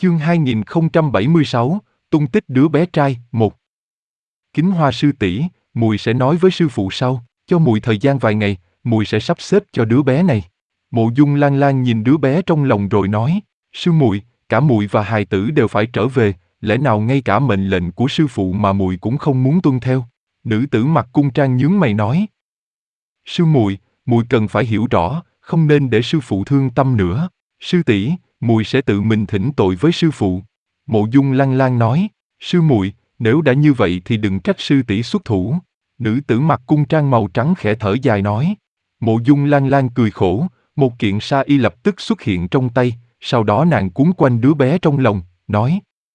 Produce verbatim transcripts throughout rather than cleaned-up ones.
Chương hai nghìn không trăm bảy mươi sáu, tung tích đứa bé trai, một. Kính Hoa sư tỷ, muội sẽ nói với sư phụ sau, cho muội thời gian vài ngày, muội sẽ sắp xếp cho đứa bé này. Mộ Dung Lan Lan nhìn đứa bé trong lòng rồi nói, sư muội, cả muội và hài tử đều phải trở về, lẽ nào ngay cả mệnh lệnh của sư phụ mà muội cũng không muốn tuân theo? Nữ tử mặc cung trang nhướng mày nói, sư muội, muội cần phải hiểu rõ, không nên để sư phụ thương tâm nữa. Sư tỷ, muội sẽ tự mình thỉnh tội với sư phụ. Mộ Dung Lan Lan nói, sư muội, nếu đã như vậy thì đừng trách sư tỷ xuất thủ. Nữ tử mặc cung trang màu trắng khẽ thở dài nói. Mộ Dung Lan Lan cười khổ, một kiện sa y lập tức xuất hiện trong tay, sau đó nàng cuốn quanh đứa bé trong lòng, nói: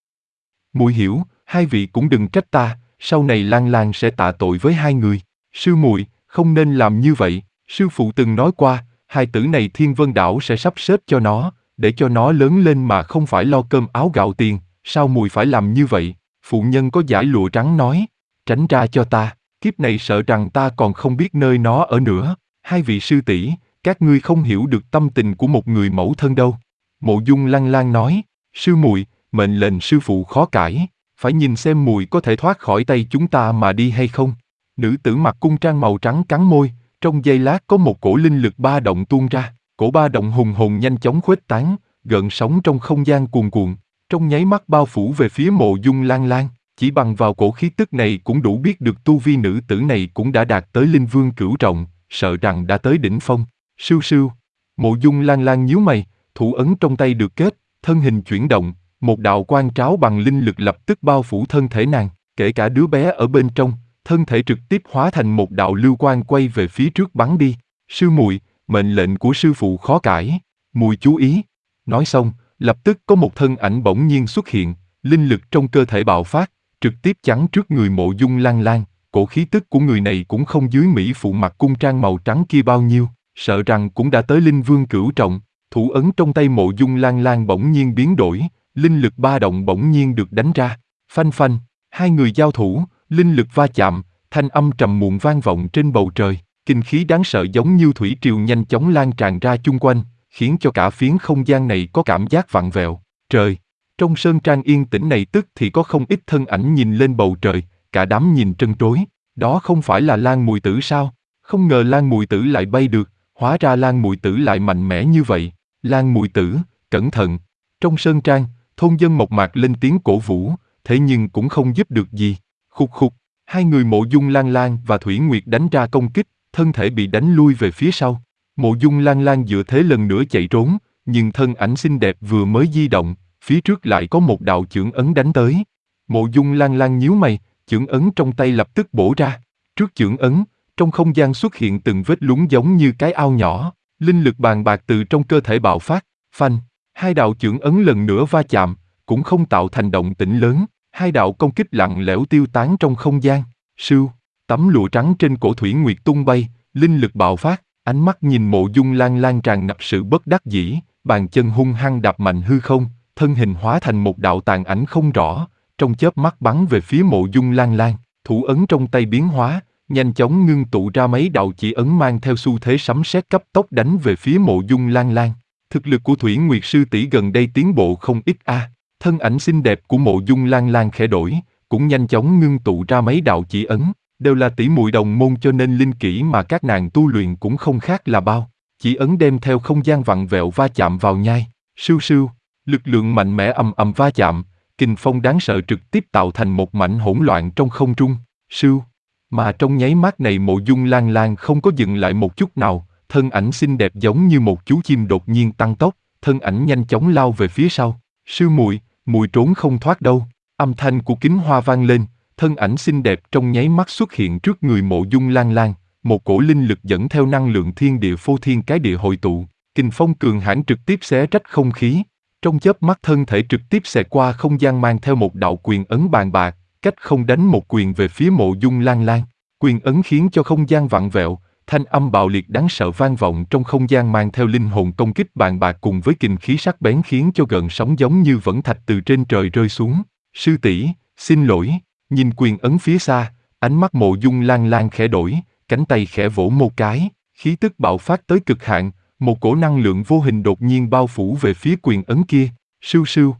muội hiểu, hai vị cũng đừng trách ta, sau này Lan Lan sẽ tạ tội với hai người. Sư muội, không nên làm như vậy, sư phụ từng nói qua, hai tử này Thiên Vân Đảo sẽ sắp xếp cho nó, để cho nó lớn lên mà không phải lo cơm áo gạo tiền, sao muội phải làm như vậy? Phụ nhân có dải lụa trắng nói, tránh ra cho ta, kiếp này sợ rằng ta còn không biết nơi nó ở nữa. Hai vị sư tỷ, các ngươi không hiểu được tâm tình của một người mẫu thân đâu. Mộ Dung Lan Lan nói, sư muội, mệnh lệnh sư phụ khó cãi, phải nhìn xem muội có thể thoát khỏi tay chúng ta mà đi hay không. Nữ tử mặc cung trang màu trắng cắn môi, trong giây lát có một cổ linh lực ba động tuôn ra, cổ ba động hùng hồn nhanh chóng khuếch tán, gợn sóng trong không gian cuồn cuộn, trong nháy mắt bao phủ về phía Mộ Dung Lan Lan. Chỉ bằng vào cổ khí tức này cũng đủ biết được tu vi nữ tử này cũng đã đạt tới linh vương cửu trọng, sợ rằng đã tới đỉnh phong. Sưu sưu, Mộ Dung Lan Lan nhíu mày, thủ ấn trong tay được kết, thân hình chuyển động, một đạo quang tráo bằng linh lực lập tức bao phủ thân thể nàng, kể cả đứa bé ở bên trong, thân thể trực tiếp hóa thành một đạo lưu quang quay về phía trước bắn đi. Sư muội, mệnh lệnh của sư phụ khó cãi, muội chú ý. Nói xong, lập tức có một thân ảnh bỗng nhiên xuất hiện, linh lực trong cơ thể bạo phát, trực tiếp chắn trước người Mộ Dung Lan Lan. Cổ khí tức của người này cũng không dưới mỹ phụ mặc cung trang màu trắng kia bao nhiêu, sợ rằng cũng đã tới linh vương cửu trọng. Thủ ấn trong tay Mộ Dung Lan Lan bỗng nhiên biến đổi, linh lực ba động bỗng nhiên được đánh ra. Phanh phanh, hai người giao thủ, linh lực va chạm, thanh âm trầm muộn vang vọng trên bầu trời, kinh khí đáng sợ giống như thủy triều nhanh chóng lan tràn ra chung quanh, khiến cho cả phiến không gian này có cảm giác vặn vẹo. Trời, trong sơn trang yên tĩnh này tức thì có không ít thân ảnh nhìn lên bầu trời, cả đám nhìn trân trối. Đó không phải là Lan Mùi Tử sao? Không ngờ Lan Mùi Tử lại bay được, hóa ra Lan Mùi Tử lại mạnh mẽ như vậy. Lan Mùi Tử, cẩn thận! Trong sơn trang, thôn dân mộc mạc lên tiếng cổ vũ, thế nhưng cũng không giúp được gì. Khục khục, hai người Mộ Dung Lan Lan và Thủy Nguyệt đánh ra công kích, thân thể bị đánh lui về phía sau. Mộ Dung Lan Lan dựa thế lần nữa chạy trốn, nhưng thân ảnh xinh đẹp vừa mới di động, phía trước lại có một đạo chưởng ấn đánh tới. Mộ Dung Lan Lan nhíu mày, chưởng ấn trong tay lập tức bổ ra. Trước chưởng ấn, trong không gian xuất hiện từng vết lún giống như cái ao nhỏ, linh lực bàn bạc từ trong cơ thể bạo phát. Phanh, hai đạo chưởng ấn lần nữa va chạm, cũng không tạo thành động tĩnh lớn. Hai đạo công kích lặng lẽo tiêu tán trong không gian. Sưu, tấm lụa trắng trên cổ Thủy Nguyệt tung bay, linh lực bạo phát, ánh mắt nhìn Mộ Dung Lan Lan tràn ngập sự bất đắc dĩ, bàn chân hung hăng đạp mạnh hư không, thân hình hóa thành một đạo tàn ảnh không rõ, trong chớp mắt bắn về phía Mộ Dung Lan Lan. Thủ ấn trong tay biến hóa, nhanh chóng ngưng tụ ra mấy đạo chỉ ấn mang theo xu thế sấm sét cấp tốc đánh về phía Mộ Dung Lan Lan. Thực lực của Thủy Nguyệt sư tỷ gần đây tiến bộ không ít a. À. Thân ảnh xinh đẹp của Mộ Dung Lan Lan khẽ đổi, cũng nhanh chóng ngưng tụ ra mấy đạo chỉ ấn, đều là tỷ muội đồng môn cho nên linh kỹ mà các nàng tu luyện cũng không khác là bao. Chỉ ấn đem theo không gian vặn vẹo va chạm vào nhai, sưu sưu, lực lượng mạnh mẽ ầm ầm va chạm, kình phong đáng sợ trực tiếp tạo thành một mảnh hỗn loạn trong không trung, sưu. Mà trong nháy mắt này Mộ Dung Lan Lan không có dừng lại một chút nào, thân ảnh xinh đẹp giống như một chú chim đột nhiên tăng tốc, thân ảnh nhanh chóng lao về phía sau. Sư muội, muội trốn không thoát đâu. Âm thanh của Kính Hoa vang lên, thân ảnh xinh đẹp trong nháy mắt xuất hiện trước người Mộ Dung Lan Lan, một cổ linh lực dẫn theo năng lượng thiên địa phô thiên cái địa hội tụ, kình phong cường hãn trực tiếp xé rách không khí. Trong chớp mắt thân thể trực tiếp xẹt qua không gian mang theo một đạo quyền ấn bàn bạc, cách không đánh một quyền về phía Mộ Dung Lan Lan. Quyền ấn khiến cho không gian vặn vẹo, thanh âm bạo liệt đáng sợ vang vọng trong không gian mang theo linh hồn công kích bàn bạc cùng với kình khí sắc bén khiến cho gợn sóng giống như vẫn thạch từ trên trời rơi xuống. Sư tỷ, xin lỗi. Nhìn quyền ấn phía xa, ánh mắt Mộ Dung Lan Lan khẽ đổi, cánh tay khẽ vỗ một cái, khí tức bạo phát tới cực hạn, một cổ năng lượng vô hình đột nhiên bao phủ về phía quyền ấn kia. Sưu sưu.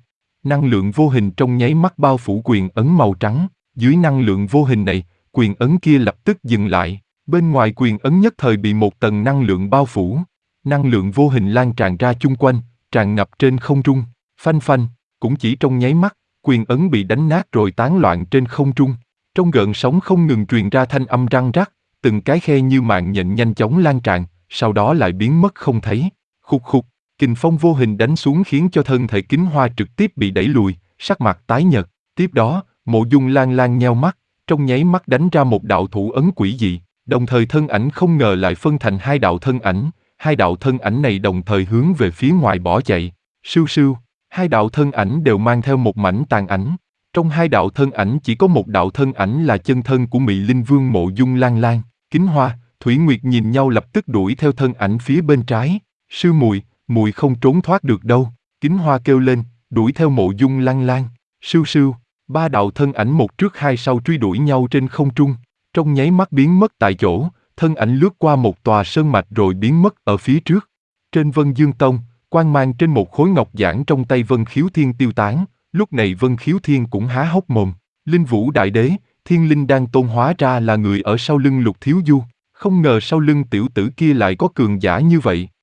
Năng lượng vô hình trong nháy mắt bao phủ quyền ấn màu trắng, dưới năng lượng vô hình này, quyền ấn kia lập tức dừng lại, bên ngoài quyền ấn nhất thời bị một tầng năng lượng bao phủ. Năng lượng vô hình lan tràn ra chung quanh, tràn ngập trên không trung, phanh phanh, cũng chỉ trong nháy mắt, quyền ấn bị đánh nát rồi tán loạn trên không trung. Trong gợn sóng không ngừng truyền ra thanh âm răng rắc, từng cái khe như mạng nhện nhanh chóng lan tràn, sau đó lại biến mất không thấy. Khục khục, kình phong vô hình đánh xuống khiến cho thân thể Kính Hoa trực tiếp bị đẩy lùi, sắc mặt tái nhợt. Tiếp đó, Mộ Dung Lan Lan nheo mắt, trong nháy mắt đánh ra một đạo thủ ấn quỷ dị, đồng thời thân ảnh không ngờ lại phân thành hai đạo thân ảnh, hai đạo thân ảnh này đồng thời hướng về phía ngoài bỏ chạy. Sưu sưu, hai đạo thân ảnh đều mang theo một mảnh tàn ảnh. Trong hai đạo thân ảnh chỉ có một đạo thân ảnh là chân thân của Mị Linh Vương Mộ Dung Lan Lan. Kính Hoa, Thủy Nguyệt nhìn nhau lập tức đuổi theo thân ảnh phía bên trái. Sư muội, muội không trốn thoát được đâu. Kính Hoa kêu lên, đuổi theo Mộ Dung Lan Lan. Sưu sưu, ba đạo thân ảnh một trước hai sau truy đuổi nhau trên không trung. Trong nháy mắt biến mất tại chỗ, thân ảnh lướt qua một tòa sơn mạch rồi biến mất ở phía trước. Trên Vân Dương Tông, quang mang trên một khối ngọc giản trong tay Vân Khiếu Thiên tiêu tán. Lúc này Vân Khiếu Thiên cũng há hốc mồm. Linh Vũ Đại Đế, Thiên Linh Đan Tôn hóa ra là người ở sau lưng Lục Thiếu Du. Không ngờ sau lưng tiểu tử kia lại có cường giả như vậy.